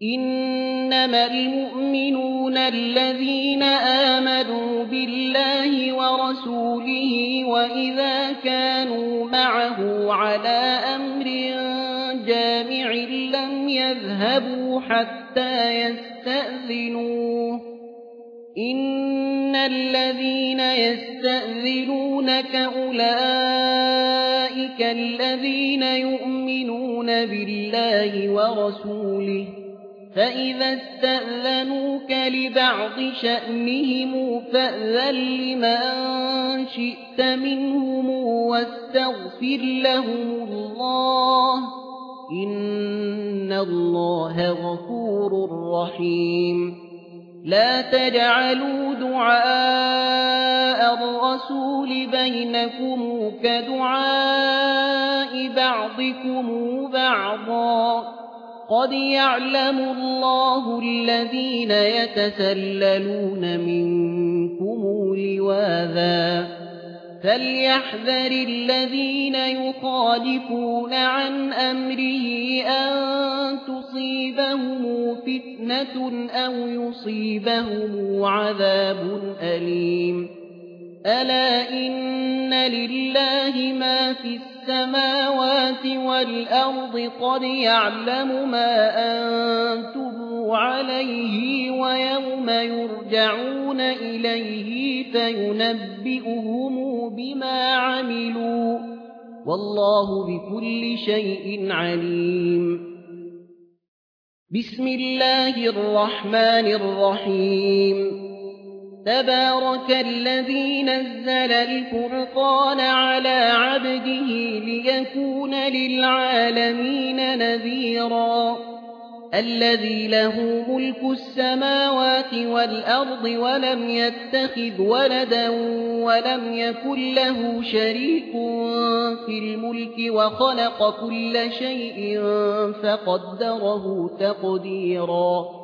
إنما المؤمنون الذين آمنوا بالله ورسوله وإذا كانوا معه على أمر جامع لم يذهبوا حتى يستأذنوه إن الذين يستأذنونك أولئك الذين يؤمنون بالله ورسوله فإذا استأذنوك لبعض شأنهم فأذن لمن شئت منهم واستغفر لهم الله إن الله غفور رحيم لا تجعلوا دعاء الرسول بينكم كدعاء بعضكم بعضا قد يعلم الله الذين يتسللون منكم لواذا فليحذر الذين يخالفون عن أمره أن تصيبهم فتنة أو يصيبهم عذاب أليم ألا إن لله ما في السماوات والأرض قد يعلم ما أنتم عليه ويوم يرجعون إليه فينبئهم بما عملوا والله بكل شيء عليم بسم الله الرحمن الرحيم تبارك الذي نزل الفرقان على عبده ليكون للعالمين نذيرا الذي له ملك السماوات والأرض ولم يتخذ ولدا ولم يكن له شريك في الملك وخلق كل شيء فقدره تقديرا